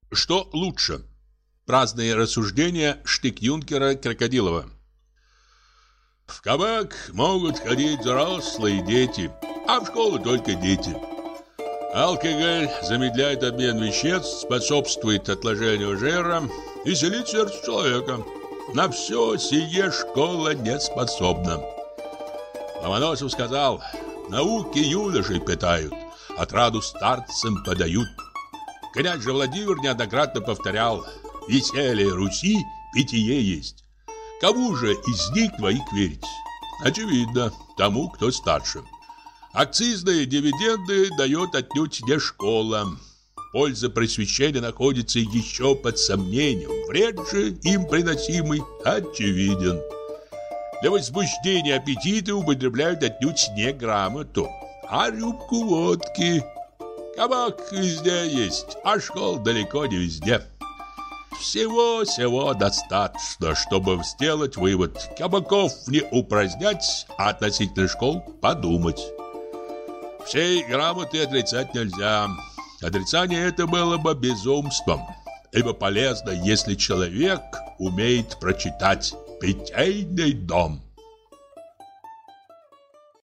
Что лучше? Праздные рассуждения штык-юнкера Крокодилова. В кабак могут ходить взрослые дети, а в школу только дети. Алкоголь замедляет обмен веществ, способствует отложению жира, веселит сердце человека. На все сие школа не способна. Ломоносов сказал: науки юношей питают, отраду старцам подают. Князь же Владимир неоднократно повторял: веселье Руси питье есть. Кому же из них двоих верить? Очевидно, тому, кто старше. Акцизные дивиденды дает отнюдь не школа. Польза просвещения находится еще под сомнением. Вред же им приносимый очевиден. Для возбуждения аппетита употребляют отнюдь не грамоту, а рюмку водки. Кабак везде есть, а школ далеко не везде. Всего достаточно, чтобы сделать вывод. Кабаков не упразднять, а относительно школ подумать. Всей грамоты отрицать нельзя. Отрицание это было бы безумством, ибо полезно, если человек умеет прочитать «Питейный дом».